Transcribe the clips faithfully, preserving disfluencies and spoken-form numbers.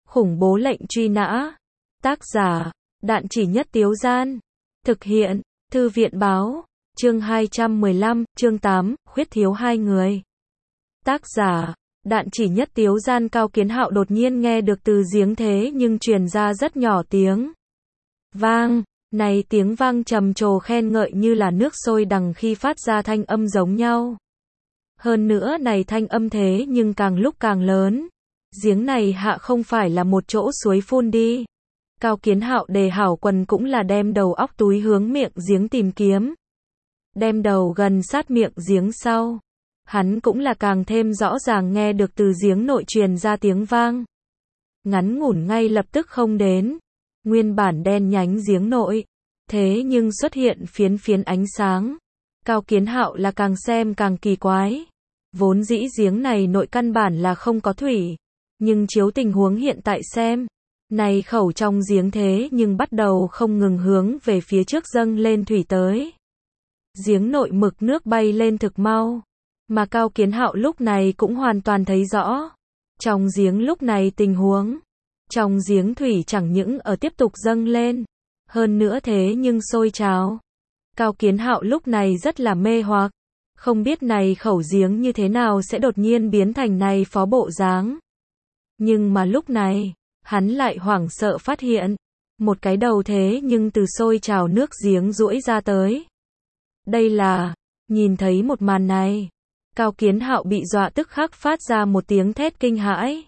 Khủng bố lệnh truy nã. Tác giả, Đạn Chỉ Nhất Tiếu Gian. Thực hiện, Thư viện Báo. Chương hai trăm mười lăm, chương tám, khuyết thiếu hai người. Tác giả, Đạn Chỉ Nhất Tiếu Gian. Cao Kiến Hạo đột nhiên nghe được từ giếng thế nhưng truyền ra rất nhỏ tiếng vang. Này tiếng vang trầm trồ khen ngợi như là nước sôi đằng khi phát ra thanh âm giống nhau. Hơn nữa này thanh âm thế nhưng càng lúc càng lớn. Giếng này hạ không phải là một chỗ suối phun đi. Cao Kiến Hạo đề hảo quần cũng là đem đầu óc túi hướng miệng giếng tìm kiếm. Đem đầu gần sát miệng giếng sau. Hắn cũng là càng thêm rõ ràng nghe được từ giếng nội truyền ra tiếng vang. Ngắn ngủn ngay lập tức không đến. Nguyên bản đen nhánh giếng nội. Thế nhưng xuất hiện phiến phiến ánh sáng. Cao Kiến Hạo là càng xem càng kỳ quái. Vốn dĩ giếng này nội căn bản là không có thủy. Nhưng chiếu tình huống hiện tại xem. Này khẩu trong giếng thế nhưng bắt đầu không ngừng hướng về phía trước dâng lên thủy tới. Giếng nội mực nước bay lên thực mau. Mà Cao Kiến Hạo lúc này cũng hoàn toàn thấy rõ. Trong giếng lúc này tình huống. Trong giếng thủy chẳng những ở tiếp tục dâng lên. Hơn nữa thế nhưng sôi trào. Cao Kiến Hạo lúc này rất là mê hoặc. Không biết này khẩu giếng như thế nào sẽ đột nhiên biến thành này phó bộ dáng. Nhưng mà lúc này, hắn lại hoảng sợ phát hiện. Một cái đầu thế nhưng từ sôi trào nước giếng duỗi ra tới. Đây là, nhìn thấy một màn này. Cao Kiến Hạo bị dọa tức khắc phát ra một tiếng thét kinh hãi.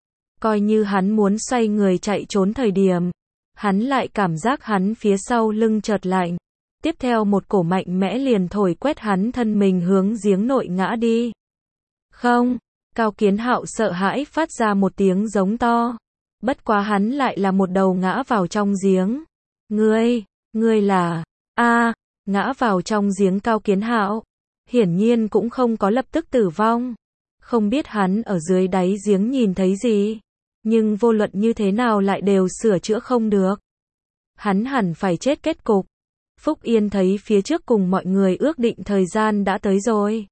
Coi như hắn muốn xoay người chạy trốn thời điểm. Hắn lại cảm giác hắn phía sau lưng chợt lạnh. Tiếp theo một cổ mạnh mẽ liền thổi quét hắn thân mình hướng giếng nội ngã đi. Không, Cao Kiến Hạo sợ hãi phát ra một tiếng giống to. Bất quá hắn lại là một đầu ngã vào trong giếng. Ngươi, ngươi là, a ngã vào trong giếng Cao Kiến Hạo. Hiển nhiên cũng không có lập tức tử vong. Không biết hắn ở dưới đáy giếng nhìn thấy gì. Nhưng vô luận như thế nào lại đều sửa chữa không được. Hắn hẳn phải chết kết cục. Phúc Yên thấy phía trước cùng mọi người ước định thời gian đã tới rồi.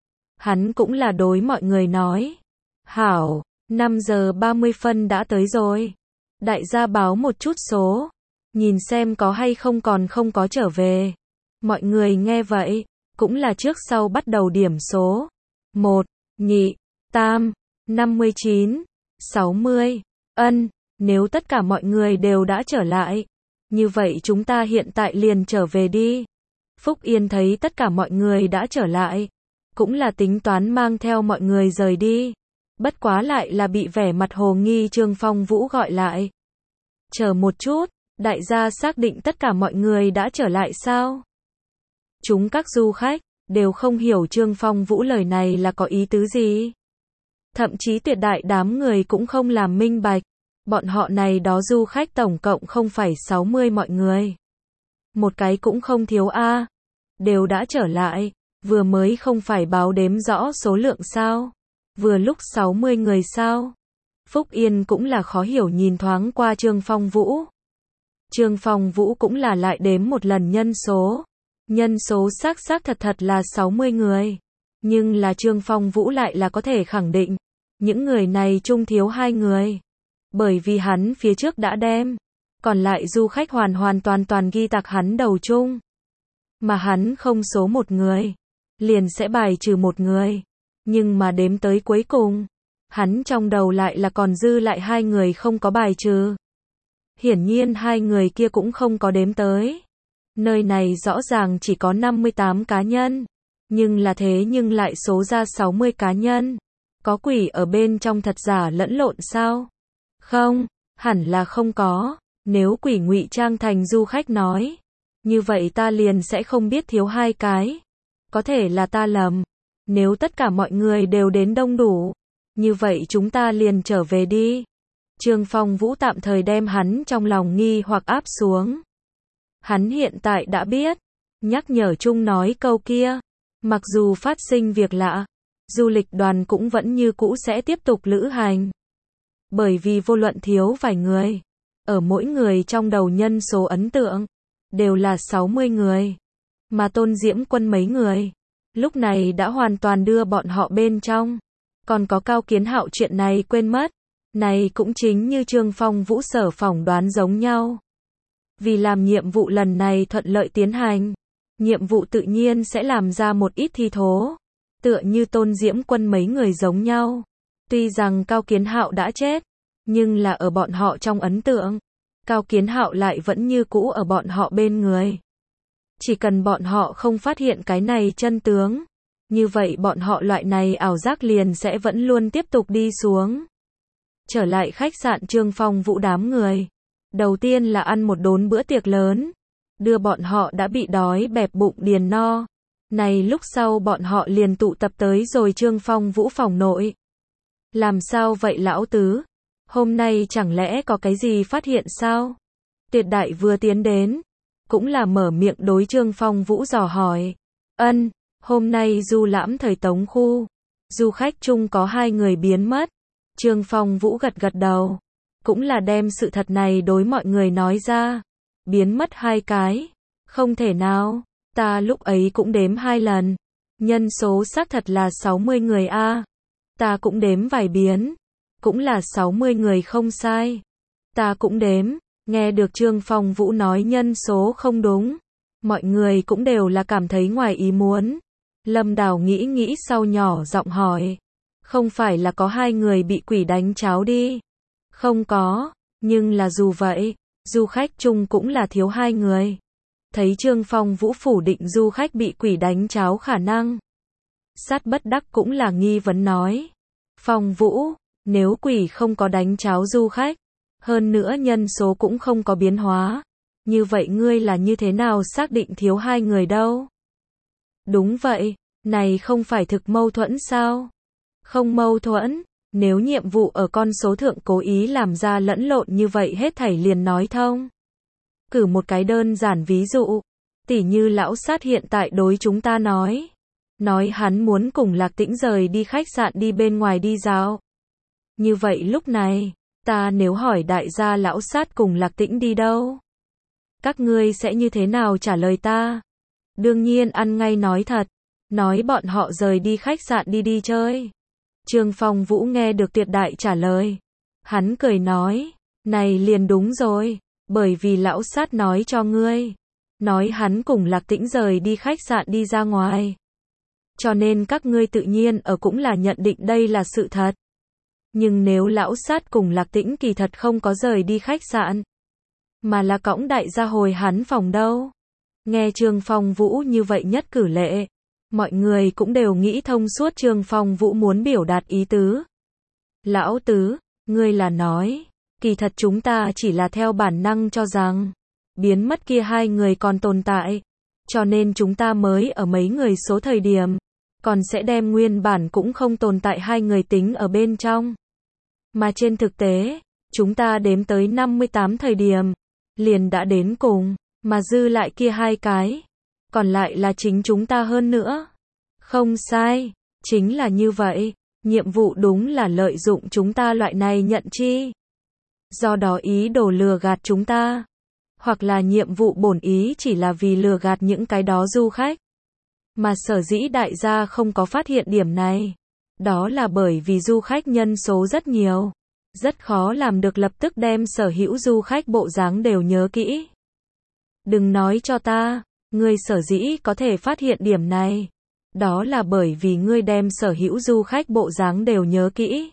Hắn cũng là đối mọi người nói. Hảo, năm giờ ba mươi phân đã tới rồi. Đại gia báo một chút số. Nhìn xem có hay không còn không có trở về. Mọi người nghe vậy. Cũng là trước sau bắt đầu điểm số. Một, nhị, tam, năm mươi chín, sáu mươi. Ân, nếu tất cả mọi người đều đã trở lại. Như vậy chúng ta hiện tại liền trở về đi. Phúc Yên thấy tất cả mọi người đã trở lại. Cũng là tính toán mang theo mọi người rời đi. Bất quá lại là bị vẻ mặt hồ nghi Trương Phong Vũ gọi lại. Chờ một chút, đại gia xác định tất cả mọi người đã trở lại sao? Chúng các du khách, đều không hiểu Trương Phong Vũ lời này là có ý tứ gì. Thậm chí tuyệt đại đám người cũng không làm minh bạch. Bọn họ này đó du khách tổng cộng không phải sáu mươi mọi người. Một cái cũng không thiếu a. Đều đã trở lại, vừa mới không phải báo đếm rõ số lượng sao? Vừa lúc sáu mươi người sao? Phúc Yên cũng là khó hiểu nhìn thoáng qua Trương Phong Vũ. Trương Phong Vũ cũng là lại đếm một lần nhân số. Nhân số xác xác thật thật là sáu mươi người. Nhưng là Trương Phong Vũ lại là có thể khẳng định. Những người này chung thiếu hai người. Bởi vì hắn phía trước đã đem. Còn lại du khách hoàn hoàn toàn toàn ghi tạc hắn đầu chung. Mà hắn không số một người. Liền sẽ bài trừ một người. Nhưng mà đếm tới cuối cùng. Hắn trong đầu lại là còn dư lại hai người không có bài trừ. Hiển nhiên hai người kia cũng không có đếm tới. Nơi này rõ ràng chỉ có năm mươi tám cá nhân. Nhưng là thế nhưng lại số ra sáu mươi cá nhân. Có quỷ ở bên trong thật giả lẫn lộn sao? Không, hẳn là không có. Nếu quỷ ngụy trang thành du khách nói. Như vậy ta liền sẽ không biết thiếu hai cái. Có thể là ta lầm. Nếu tất cả mọi người đều đến đông đủ. Như vậy chúng ta liền trở về đi. Trương Phong Vũ tạm thời đem hắn trong lòng nghi hoặc áp xuống. Hắn hiện tại đã biết. Nhắc nhở chung nói câu kia. Mặc dù phát sinh việc lạ. Du lịch đoàn cũng vẫn như cũ sẽ tiếp tục lữ hành. Bởi vì vô luận thiếu vài người. Ở mỗi người trong đầu nhân số ấn tượng. Đều là sáu mươi người. Mà Tôn Diễm Quân mấy người. Lúc này đã hoàn toàn đưa bọn họ bên trong. Còn có Cao Kiến Hạo chuyện này quên mất. Này cũng chính như Trương Phong Vũ sở phỏng đoán giống nhau. Vì làm nhiệm vụ lần này thuận lợi tiến hành, nhiệm vụ tự nhiên sẽ làm ra một ít thi thố, tựa như Tôn Diễm Quân mấy người giống nhau. Tuy rằng Cao Kiến Hạo đã chết, nhưng là ở bọn họ trong ấn tượng, Cao Kiến Hạo lại vẫn như cũ ở bọn họ bên người. Chỉ cần bọn họ không phát hiện cái này chân tướng, như vậy bọn họ loại này ảo giác liền sẽ vẫn luôn tiếp tục đi xuống. Trở lại khách sạn Trương Phong Vũ đám người. Đầu tiên là ăn một đốn bữa tiệc lớn, đưa bọn họ đã bị đói bẹp bụng điền no. Này lúc sau bọn họ liền tụ tập tới rồi Trương Phong Vũ phòng nội. Làm sao vậy lão tứ? Hôm nay chẳng lẽ có cái gì phát hiện sao? Tuyệt đại vừa tiến đến, cũng là mở miệng đối Trương Phong Vũ dò hỏi. Ân, hôm nay du lãm thời Tống khu, du khách chung có hai người biến mất. Trương Phong Vũ gật gật đầu, cũng là đem sự thật này đối mọi người nói ra. Biến mất hai cái, không thể nào, ta lúc ấy cũng đếm hai lần. Nhân số xác thật là sáu mươi người a. Ta cũng đếm vài biến, cũng là sáu mươi người không sai. Ta cũng đếm, nghe được Trương Phong Vũ nói nhân số không đúng, mọi người cũng đều là cảm thấy ngoài ý muốn. Lâm Đào nghĩ nghĩ sau nhỏ giọng hỏi, không phải là có hai người bị quỷ đánh cháo đi? Không có, nhưng là dù vậy, du khách chung cũng là thiếu hai người. Thấy Trương Phong Vũ phủ định du khách bị quỷ đánh cháo khả năng. Sát Bất Đắc cũng là nghi vấn nói. Phong Vũ, nếu quỷ không có đánh cháo du khách, hơn nữa nhân số cũng không có biến hóa, như vậy ngươi là như thế nào xác định thiếu hai người đâu? Đúng vậy, này không phải thực mâu thuẫn sao? Không mâu thuẫn, nếu nhiệm vụ ở con số thượng cố ý làm ra lẫn lộn như vậy hết thảy liền nói thông. Cử một cái đơn giản ví dụ, tỉ như lão sát hiện tại đối chúng ta nói. Nói hắn muốn cùng Lạc Tĩnh rời đi khách sạn đi bên ngoài đi dạo. Như vậy lúc này, ta nếu hỏi đại gia lão sát cùng Lạc Tĩnh đi đâu? Các ngươi sẽ như thế nào trả lời ta? Đương nhiên ăn ngay nói thật, nói bọn họ rời đi khách sạn đi đi chơi. Trương Phong Vũ nghe được Tuyệt đại trả lời. Hắn cười nói, này liền đúng rồi, bởi vì lão sát nói cho ngươi. Nói hắn cùng Lạc Tĩnh rời đi khách sạn đi ra ngoài. Cho nên các ngươi tự nhiên ở cũng là nhận định đây là sự thật. Nhưng nếu lão sát cùng Lạc Tĩnh kỳ thật không có rời đi khách sạn, mà là cõng đại gia hồi hắn phòng đâu. Nghe Trương Phong Vũ như vậy nhất cử lệ, mọi người cũng đều nghĩ thông suốt Trương Phong Vũ muốn biểu đạt ý tứ. Lão tứ, ngươi là nói, kỳ thật chúng ta chỉ là theo bản năng cho rằng, biến mất kia hai người còn tồn tại, cho nên chúng ta mới ở mấy người số thời điểm, còn sẽ đem nguyên bản cũng không tồn tại hai người tính ở bên trong. Mà trên thực tế, chúng ta đếm tới năm mươi tám thời điểm, liền đã đến cùng, mà dư lại kia hai cái, còn lại là chính chúng ta hơn nữa. Không sai, chính là như vậy, nhiệm vụ đúng là lợi dụng chúng ta loại này nhận chi. Do đó ý đồ lừa gạt chúng ta, hoặc là nhiệm vụ bổn ý chỉ là vì lừa gạt những cái đó du khách. Mà sở dĩ đại gia không có phát hiện điểm này, đó là bởi vì du khách nhân số rất nhiều, rất khó làm được lập tức đem sở hữu du khách bộ dáng đều nhớ kỹ. Đừng nói cho ta, ngươi sở dĩ có thể phát hiện điểm này, đó là bởi vì ngươi đem sở hữu du khách bộ dáng đều nhớ kỹ.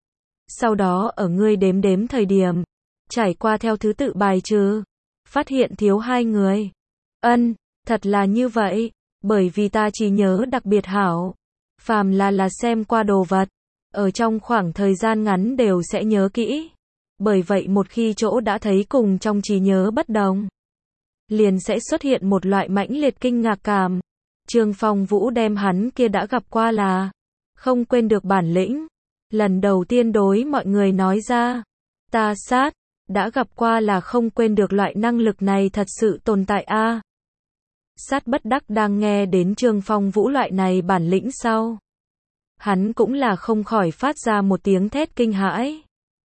Sau đó ở ngươi đếm đếm thời điểm, trải qua theo thứ tự bài trừ, phát hiện thiếu hai người. Ân, thật là như vậy, bởi vì ta chỉ nhớ đặc biệt hảo. Phàm là là xem qua đồ vật, ở trong khoảng thời gian ngắn đều sẽ nhớ kỹ. Bởi vậy một khi chỗ đã thấy cùng trong trí nhớ bất đồng, liền sẽ xuất hiện một loại mãnh liệt kinh ngạc cảm. Trương Phong Vũ đem hắn kia đã gặp qua là không quên được bản lĩnh. Lần đầu tiên đối mọi người nói ra, ta sát, đã gặp qua là không quên được loại năng lực này thật sự tồn tại a. À. Sát Bất Đắc đang nghe đến Trương Phong Vũ loại này bản lĩnh sau, hắn cũng là không khỏi phát ra một tiếng thét kinh hãi.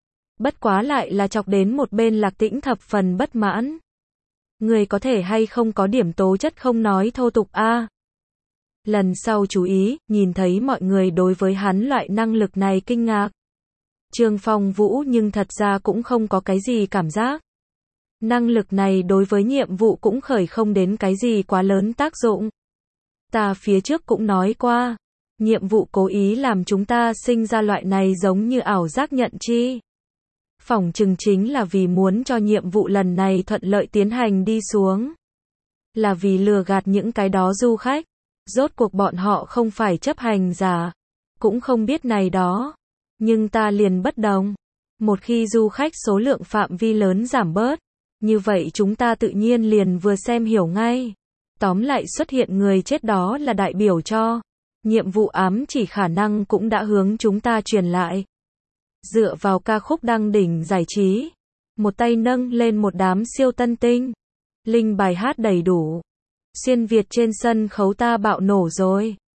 Bất quá lại là chọc đến một bên Lạc Tĩnh thập phần bất mãn. Người có thể hay không có điểm tố chất không nói thô tục a. À. Lần sau chú ý, nhìn thấy mọi người đối với hắn loại năng lực này kinh ngạc. Trương Phong Vũ nhưng thật ra cũng không có cái gì cảm giác. Năng lực này đối với nhiệm vụ cũng khởi không đến cái gì quá lớn tác dụng. Ta phía trước cũng nói qua, nhiệm vụ cố ý làm chúng ta sinh ra loại này giống như ảo giác nhận chi. Phỏng chừng chính là vì muốn cho nhiệm vụ lần này thuận lợi tiến hành đi xuống. Là vì lừa gạt những cái đó du khách. Rốt cuộc bọn họ không phải chấp hành giả, cũng không biết này đó. Nhưng ta liền bất đồng. Một khi du khách số lượng phạm vi lớn giảm bớt, như vậy chúng ta tự nhiên liền vừa xem hiểu ngay. Tóm lại xuất hiện người chết đó là đại biểu cho nhiệm vụ ám chỉ khả năng cũng đã hướng chúng ta truyền lại. Dựa vào ca khúc đăng đỉnh giải trí, một tay nâng lên một đám siêu tân tinh. Linh bài hát đầy đủ. Xuyên Việt trên sân khấu ta bạo nổ rồi.